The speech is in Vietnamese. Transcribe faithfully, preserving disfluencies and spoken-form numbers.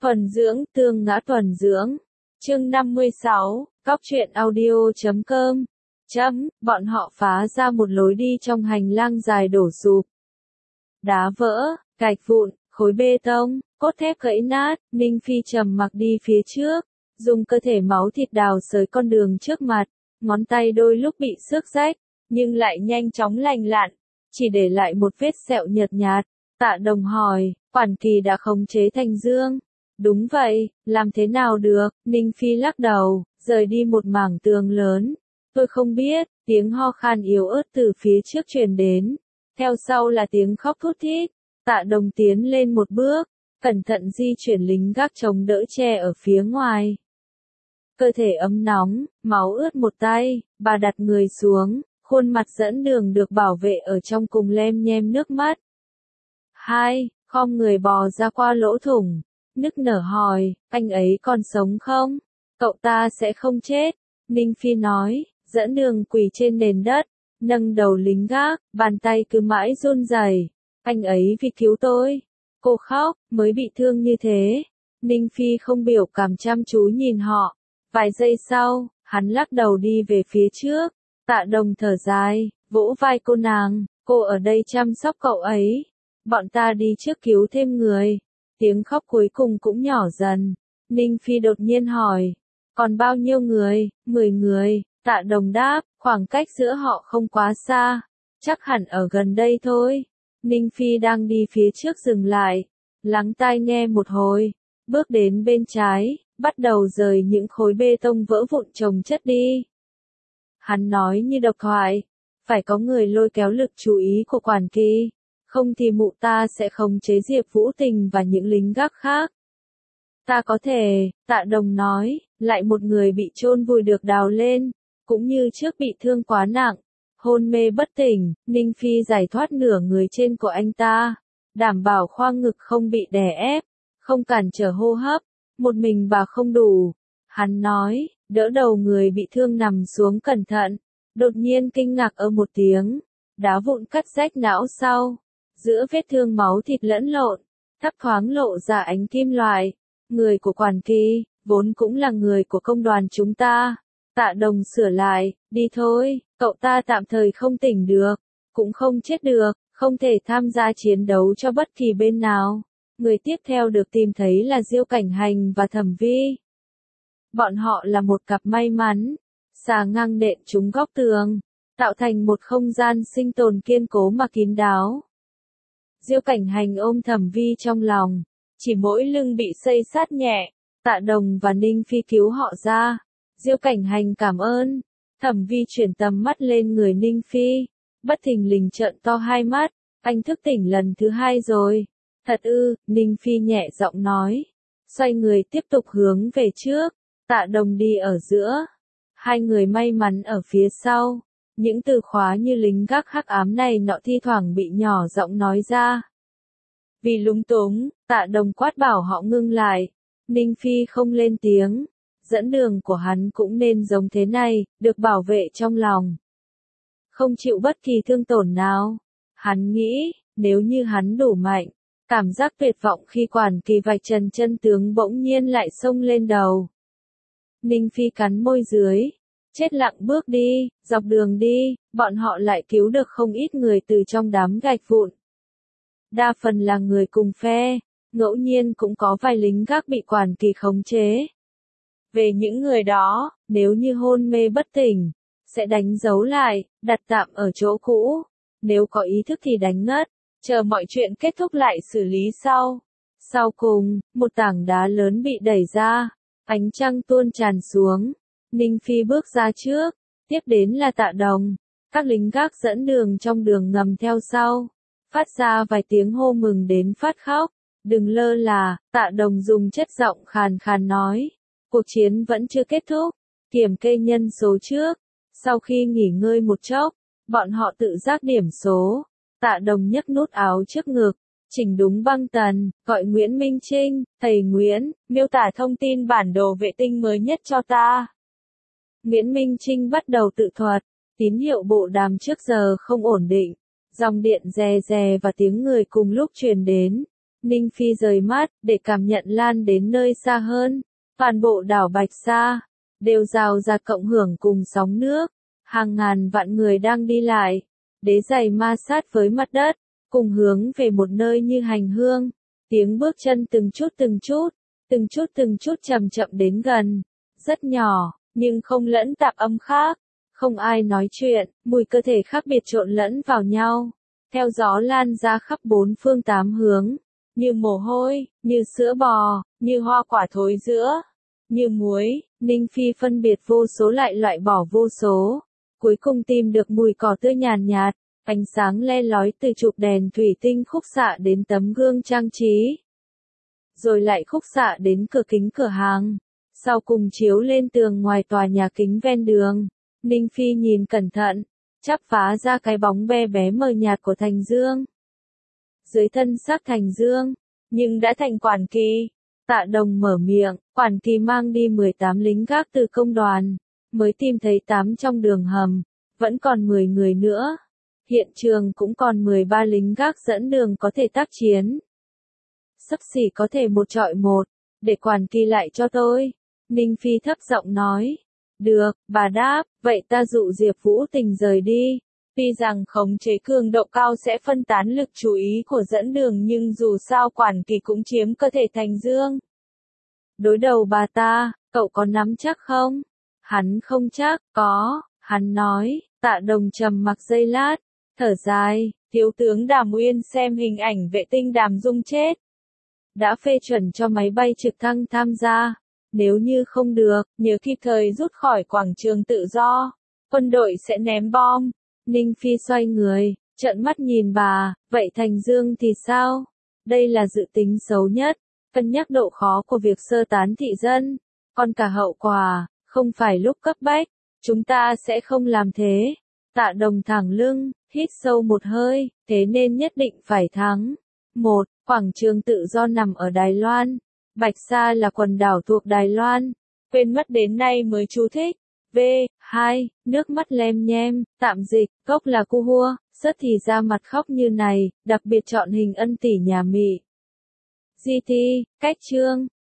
Thuần dưỡng, tương ngã thuần dưỡng. Chương năm mươi sáu, Cóc truyện audio chấm com. Chấm, bọn họ phá ra một lối đi trong hành lang dài đổ sụp. Đá vỡ, gạch vụn, khối bê tông, cốt thép gãy nát, Ninh Phi trầm mặc đi phía trước, dùng cơ thể máu thịt đào xới con đường trước mặt, ngón tay đôi lúc bị xước rách, nhưng lại nhanh chóng lành lặn, chỉ để lại một vết sẹo nhợt nhạt. Tạ Đồng hỏi, Quản Kỳ đã khống chế Thành Dương. Đúng vậy, làm thế nào được, Ninh Phi lắc đầu, rời đi một mảng tường lớn. Tôi không biết, tiếng ho khan yếu ớt từ phía trước truyền đến. Theo sau là tiếng khóc thút thít. Tạ Đồng tiến lên một bước, cẩn thận di chuyển lính gác chống đỡ che ở phía ngoài. Cơ thể ấm nóng, máu ướt một tay, bà đặt người xuống, khuôn mặt dẫn đường được bảo vệ ở trong cùng lem nhem nước mắt. Hai, khom người bò ra qua lỗ thủng, nức nở hỏi, anh ấy còn sống không? Cậu ta sẽ không chết, Ninh Phi nói, dẫn đường quỳ trên nền đất, nâng đầu lính gác, bàn tay cứ mãi run rẩy. Anh ấy vì cứu tôi. Cô khóc, mới bị thương như thế. Ninh Phi không biểu cảm chăm chú nhìn họ. Vài giây sau, hắn lắc đầu đi về phía trước. Tạ Đồng thở dài, vỗ vai cô nàng, cô ở đây chăm sóc cậu ấy. Bọn ta đi trước cứu thêm người. Tiếng khóc cuối cùng cũng nhỏ dần. Ninh Phi đột nhiên hỏi, còn bao nhiêu người? Mười người. Tạ Đồng đáp, khoảng cách giữa họ không quá xa. Chắc hẳn ở gần đây thôi. Ninh Phi đang đi phía trước dừng lại, lắng tai nghe một hồi, bước đến bên trái, bắt đầu rời những khối bê tông vỡ vụn chồng chất đi. Hắn nói như độc thoại, phải có người lôi kéo lực chú ý của Quản Kỳ, không thì mụ ta sẽ khống chế Diệp Vũ Tình và những lính gác khác. Ta có thể, Tạ Đồng nói, lại một người bị chôn vùi được đào lên, cũng như trước bị thương quá nặng. Hôn mê bất tỉnh, Ninh Phi giải thoát nửa người trên của anh ta, đảm bảo khoang ngực không bị đè ép, không cản trở hô hấp, một mình bà không đủ. Hắn nói, đỡ đầu người bị thương nằm xuống cẩn thận, đột nhiên kinh ngạc ở một tiếng, đá vụn cắt rách não sau, giữa vết thương máu thịt lẫn lộn, thấp thoáng lộ ra ánh kim loại, người của Quản Kỳ, vốn cũng là người của công đoàn chúng ta. Tạ Đồng sửa lại, đi thôi, cậu ta tạm thời không tỉnh được, cũng không chết được, không thể tham gia chiến đấu cho bất kỳ bên nào. Người tiếp theo được tìm thấy là Diêu Cảnh Hành và Thẩm Vi. Bọn họ là một cặp may mắn, xà ngang nện trúng góc tường, tạo thành một không gian sinh tồn kiên cố mà kín đáo. Diêu Cảnh Hành ôm Thẩm Vi trong lòng, chỉ mỗi lưng bị xây sát nhẹ, Tạ Đồng và Ninh Phi cứu họ ra. Diêu Cảnh Hành cảm ơn. Thẩm Vi chuyển tầm mắt lên người Ninh Phi, bất thình lình trợn to hai mắt, anh thức tỉnh lần thứ hai rồi. Thật ư, Ninh Phi nhẹ giọng nói, xoay người tiếp tục hướng về trước, Tạ Đồng đi ở giữa, hai người may mắn ở phía sau. Những từ khóa như lính gác hắc ám này nọ thi thoảng bị nhỏ giọng nói ra. Vì lúng túng, Tạ Đồng quát bảo họ ngưng lại, Ninh Phi không lên tiếng. Dẫn đường của hắn cũng nên giống thế này, được bảo vệ trong lòng. Không chịu bất kỳ thương tổn nào. Hắn nghĩ, nếu như hắn đủ mạnh, cảm giác tuyệt vọng khi Quản Kỳ vạch trần chân tướng bỗng nhiên lại xông lên đầu. Ninh Phi cắn môi dưới, chết lặng bước đi, dọc đường đi, bọn họ lại cứu được không ít người từ trong đám gạch vụn. Đa phần là người cùng phe, ngẫu nhiên cũng có vài lính gác bị Quản Kỳ khống chế. Về những người đó, nếu như hôn mê bất tỉnh, sẽ đánh dấu lại, đặt tạm ở chỗ cũ. Nếu có ý thức thì đánh ngất, chờ mọi chuyện kết thúc lại xử lý sau. Sau cùng, một tảng đá lớn bị đẩy ra, ánh trăng tuôn tràn xuống. Ninh Phi bước ra trước, tiếp đến là Tạ Đồng. Các lính gác dẫn đường trong đường ngầm theo sau, phát ra vài tiếng hô mừng đến phát khóc. Đừng lơ là, Tạ Đồng dùng chất giọng khàn khàn nói. Cuộc chiến vẫn chưa kết thúc, kiểm kê nhân số trước. Sau khi nghỉ ngơi một chốc, bọn họ tự giác điểm số. Tạ Đồng nhấc nút áo trước ngực, chỉnh đúng băng tần, gọi Nguyễn Minh Trinh, thầy Nguyễn, miêu tả thông tin bản đồ vệ tinh mới nhất cho ta. Nguyễn Minh Trinh bắt đầu tự thuật, tín hiệu bộ đàm trước giờ không ổn định, dòng điện rè rè và tiếng người cùng lúc truyền đến. Ninh Phi rời mắt, để cảm nhận lan đến nơi xa hơn. Toàn bộ đảo Bạch Sa, đều rào rạt cộng hưởng cùng sóng nước. Hàng ngàn vạn người đang đi lại. Đế giày ma sát với mặt đất, cùng hướng về một nơi như hành hương. Tiếng bước chân từng chút từng chút, từng chút từng chút chậm chậm đến gần. Rất nhỏ, nhưng không lẫn tạp âm khác. Không ai nói chuyện, mùi cơ thể khác biệt trộn lẫn vào nhau. Theo gió lan ra khắp bốn phương tám hướng. Như mồ hôi, như sữa bò, như hoa quả thối giữa, như muối. Ninh Phi phân biệt vô số lại loại bỏ vô số. Cuối cùng tìm được mùi cỏ tươi nhàn nhạt, ánh sáng le lói từ chụp đèn thủy tinh khúc xạ đến tấm gương trang trí. Rồi lại khúc xạ đến cửa kính cửa hàng. Sau cùng chiếu lên tường ngoài tòa nhà kính ven đường. Ninh Phi nhìn cẩn thận, chắp phá ra cái bóng bé bé mờ nhạt của Thành Dương. Dưới thân xác Thành Dương, nhưng đã thành quản kỳ. Tạ Đồng mở miệng, quản kỳ mang đi mười tám lính gác từ công đoàn, mới tìm thấy tám trong đường hầm, vẫn còn mười người nữa. Hiện trường cũng còn mười ba lính gác dẫn đường có thể tác chiến. Xấp xỉ có thể một trọi một, để quản kỳ lại cho tôi. Ninh Phi thấp giọng nói. Được, bà đáp, vậy ta dụ Diệp Vũ Tình rời đi. Tuy rằng khống chế cường độ cao sẽ phân tán lực chú ý của dẫn đường nhưng dù sao quản kỳ cũng chiếm cơ thể Thành Dương. Đối đầu bà ta, cậu có nắm chắc không? Hắn không chắc, có, hắn nói. Tạ Đồng trầm mặc giây lát, thở dài, thiếu tướng Đàm Uyên xem hình ảnh vệ tinh Đàm Dung chết. Đã phê chuẩn cho máy bay trực thăng tham gia. Nếu như không được, nhớ kịp thời rút khỏi quảng trường tự do. Quân đội sẽ ném bom. Ninh Phi xoay người, trợn mắt nhìn bà, vậy Thành Dương thì sao? Đây là dự tính xấu nhất, cân nhắc độ khó của việc sơ tán thị dân. Còn cả hậu quả, không phải lúc cấp bách, chúng ta sẽ không làm thế. Tạ Đồng thẳng lưng, hít sâu một hơi, thế nên nhất định phải thắng. Một, quảng trường tự do nằm ở Đài Loan. Bạch Sa là quần đảo thuộc Đài Loan. Quên mất đến nay mới chú thích. V. hai. Nước mắt lem nhem, tạm dịch, gốc là cu hua, sất thì ra mặt khóc như này, đặc biệt chọn hình ân tỷ nhà Mỹ. giê tê, cách chương.